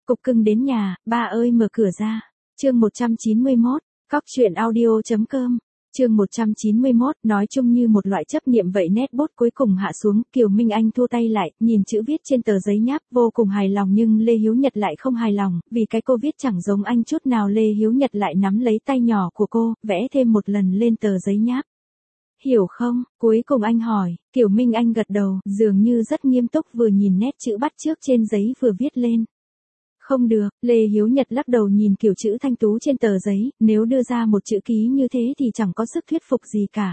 Cục cưng đến nhà, ba ơi mở cửa ra. Chương 191, Cóc truyện audio.com. Chương 191, nói chung như một loại chấp niệm vậy netbot cuối cùng hạ xuống, Kiều Minh Anh thua tay lại, nhìn chữ viết trên tờ giấy nháp, vô cùng hài lòng nhưng Lê Hiếu Nhật lại không hài lòng, vì cái cô viết chẳng giống anh chút nào. Lê Hiếu Nhật lại nắm lấy tay nhỏ của cô, vẽ thêm một lần lên tờ giấy nháp. Hiểu không? Cuối cùng anh hỏi, Kiều Minh Anh gật đầu, dường như rất nghiêm túc vừa nhìn nét chữ bắt chước trên giấy vừa viết lên. Không được, Lê Hiếu Nhật lắc đầu nhìn kiểu chữ thanh tú trên tờ giấy, nếu đưa ra một chữ ký như thế thì chẳng có sức thuyết phục gì cả.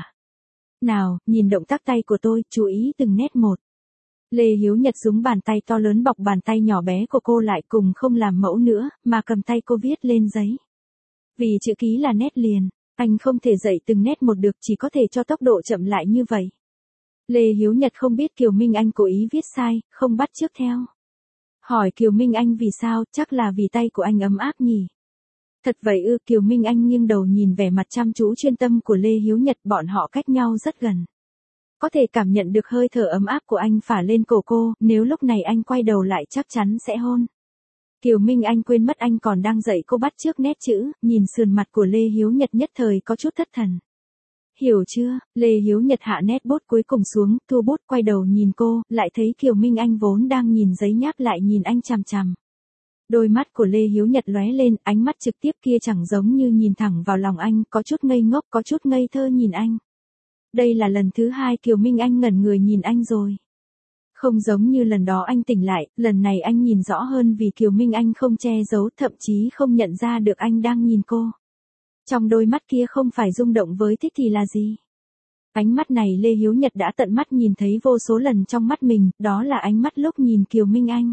Nào, nhìn động tác tay của tôi, chú ý từng nét một. Lê Hiếu Nhật dùng bàn tay to lớn bọc bàn tay nhỏ bé của cô lại, cùng không làm mẫu nữa, mà cầm tay cô viết lên giấy. Vì chữ ký là nét liền, anh không thể dạy từng nét một được, chỉ có thể cho tốc độ chậm lại như vậy. Lê Hiếu Nhật không biết Kiều Minh Anh cố ý viết sai, không bắt chước theo. Hỏi Kiều Minh Anh vì sao, chắc là vì tay của anh ấm áp nhỉ. Thật vậy ư? Kiều Minh Anh nghiêng đầu nhìn vẻ mặt chăm chú chuyên tâm của Lê Hiếu Nhật, bọn họ cách nhau rất gần. Có thể cảm nhận được hơi thở ấm áp của anh phả lên cổ cô, nếu lúc này anh quay đầu lại chắc chắn sẽ hôn. Kiều Minh Anh quên mất anh còn đang dạy cô bắt chước nét chữ, nhìn sườn mặt của Lê Hiếu Nhật nhất thời có chút thất thần. Hiểu chưa? Lê Hiếu Nhật hạ nét bút cuối cùng xuống, thu bút quay đầu nhìn cô, lại thấy Kiều Minh Anh vốn đang nhìn giấy nháp lại nhìn anh chằm chằm. Đôi mắt của Lê Hiếu Nhật lóe lên, ánh mắt trực tiếp kia chẳng giống như nhìn thẳng vào lòng anh, có chút ngây ngốc, có chút ngây thơ nhìn anh. Đây là lần thứ hai Kiều Minh Anh ngẩn người nhìn anh rồi. Không giống như lần đó anh tỉnh lại, lần này anh nhìn rõ hơn vì Kiều Minh Anh không che giấu, thậm chí không nhận ra được anh đang nhìn cô. Trong đôi mắt kia không phải rung động với thích thì là gì? Ánh mắt này Lê Hiếu Nhật đã tận mắt nhìn thấy vô số lần trong mắt mình, đó là ánh mắt lúc nhìn Kiều Minh Anh.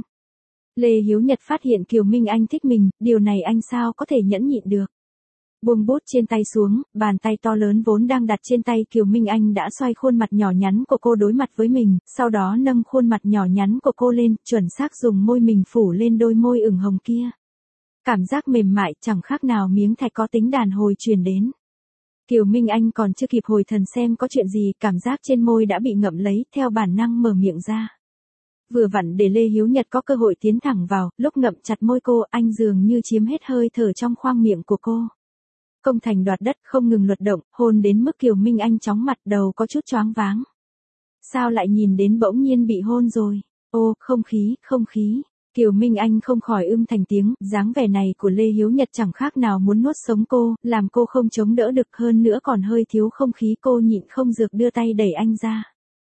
Lê Hiếu Nhật phát hiện Kiều Minh Anh thích mình, điều này anh sao có thể nhẫn nhịn được. Buông bút trên tay xuống, bàn tay to lớn vốn đang đặt trên tay Kiều Minh Anh đã xoay khuôn mặt nhỏ nhắn của cô đối mặt với mình, sau đó nâng khuôn mặt nhỏ nhắn của cô lên, chuẩn xác dùng môi mình phủ lên đôi môi ửng hồng kia. Cảm giác mềm mại chẳng khác nào miếng thạch có tính đàn hồi truyền đến. Kiều Minh Anh còn chưa kịp hồi thần xem có chuyện gì, cảm giác trên môi đã bị ngậm lấy, theo bản năng mở miệng ra. Vừa vặn để Lê Hiếu Nhật có cơ hội tiến thẳng vào, lúc ngậm chặt môi cô, anh dường như chiếm hết hơi thở trong khoang miệng của cô. Công thành đoạt đất, không ngừng luật động, hôn đến mức Kiều Minh Anh chóng mặt, đầu có chút choáng váng. Sao lại nhìn đến bỗng nhiên bị hôn rồi? Ô, không khí. Kiều Minh Anh không khỏi thành tiếng, dáng vẻ này của Lê Hiếu Nhật chẳng khác nào muốn nuốt sống cô, làm cô không chống đỡ được, hơn nữa còn hơi thiếu không khí, cô nhịn không được đưa tay đẩy anh ra.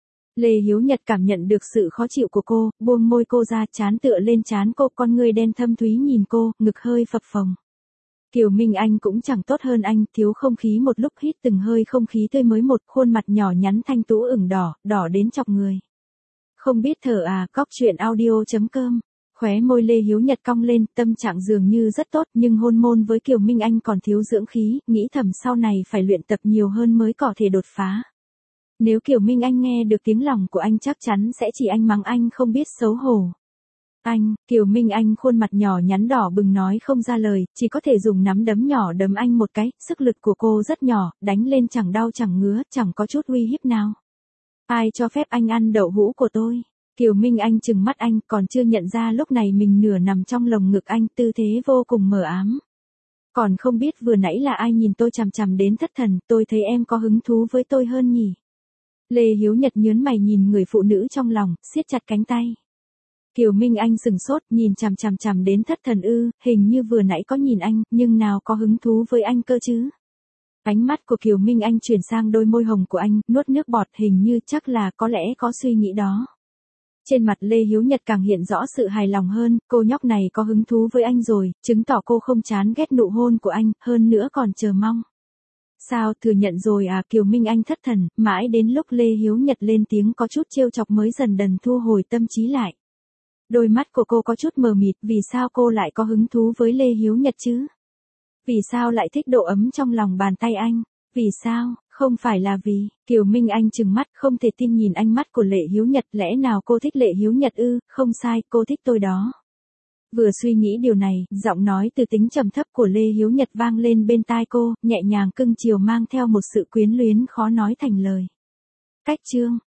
Lê Hiếu Nhật cảm nhận được sự khó chịu của cô, buông môi cô ra, trán tựa lên trán cô, con ngươi đen thâm thúy nhìn cô, ngực hơi phập phồng. Kiều Minh Anh cũng chẳng tốt hơn anh, thiếu không khí một lúc, hít từng hơi không khí tươi mới, một khuôn mặt nhỏ nhắn thanh tú ửng đỏ đến chọc người. Không biết thở à? Cóc truyện audio.com. Khóe môi Lê Hiếu Nhật cong lên, tâm trạng dường như rất tốt, nhưng hôn môn với Kiều Minh Anh còn thiếu dưỡng khí, nghĩ thầm sau này phải luyện tập nhiều hơn mới có thể đột phá. Nếu Kiều Minh Anh nghe được tiếng lòng của anh chắc chắn sẽ chỉ anh mắng anh không biết xấu hổ. Anh, Kiều Minh Anh khuôn mặt nhỏ nhắn đỏ bừng nói không ra lời, chỉ có thể dùng nắm đấm nhỏ đấm anh một cái, sức lực của cô rất nhỏ, đánh lên chẳng đau chẳng ngứa, chẳng có chút uy hiếp nào. Ai cho phép anh ăn đậu hũ của tôi? Kiều Minh Anh trừng mắt anh, còn chưa nhận ra lúc này mình nửa nằm trong lồng ngực anh, tư thế vô cùng mờ ám. Còn không biết vừa nãy là ai nhìn tôi chằm chằm đến thất thần, tôi thấy em có hứng thú với tôi hơn nhỉ? Lê Hiếu Nhật nhớn mày nhìn người phụ nữ trong lòng, siết chặt cánh tay. Kiều Minh Anh sừng sốt, nhìn chằm đến thất thần ư? Hình như vừa nãy có nhìn anh, nhưng nào có hứng thú với anh cơ chứ? Ánh mắt của Kiều Minh Anh chuyển sang đôi môi hồng của anh, nuốt nước bọt, hình như chắc là có lẽ có suy nghĩ đó. Trên mặt Lê Hiếu Nhật càng hiện rõ sự hài lòng hơn, cô nhóc này có hứng thú với anh rồi, chứng tỏ cô không chán ghét nụ hôn của anh, hơn nữa còn chờ mong. Sao, thừa nhận rồi à? Kiều Minh Anh thất thần, mãi đến lúc Lê Hiếu Nhật lên tiếng có chút trêu chọc mới dần dần thu hồi tâm trí lại. Đôi mắt của cô có chút mờ mịt, vì sao cô lại có hứng thú với Lê Hiếu Nhật chứ? Vì sao lại thích độ ấm trong lòng bàn tay anh? Vì sao? Không phải là vì, Kiều Minh Anh trừng mắt không thể tin nhìn ánh mắt của Lê Hiếu Nhật, lẽ nào cô thích Lê Hiếu Nhật ư? Không sai, cô thích tôi đó. Vừa suy nghĩ điều này, giọng nói từ tính trầm thấp của Lê Hiếu Nhật vang lên bên tai cô, nhẹ nhàng cưng chiều mang theo một sự quyến luyến khó nói thành lời. Cách chương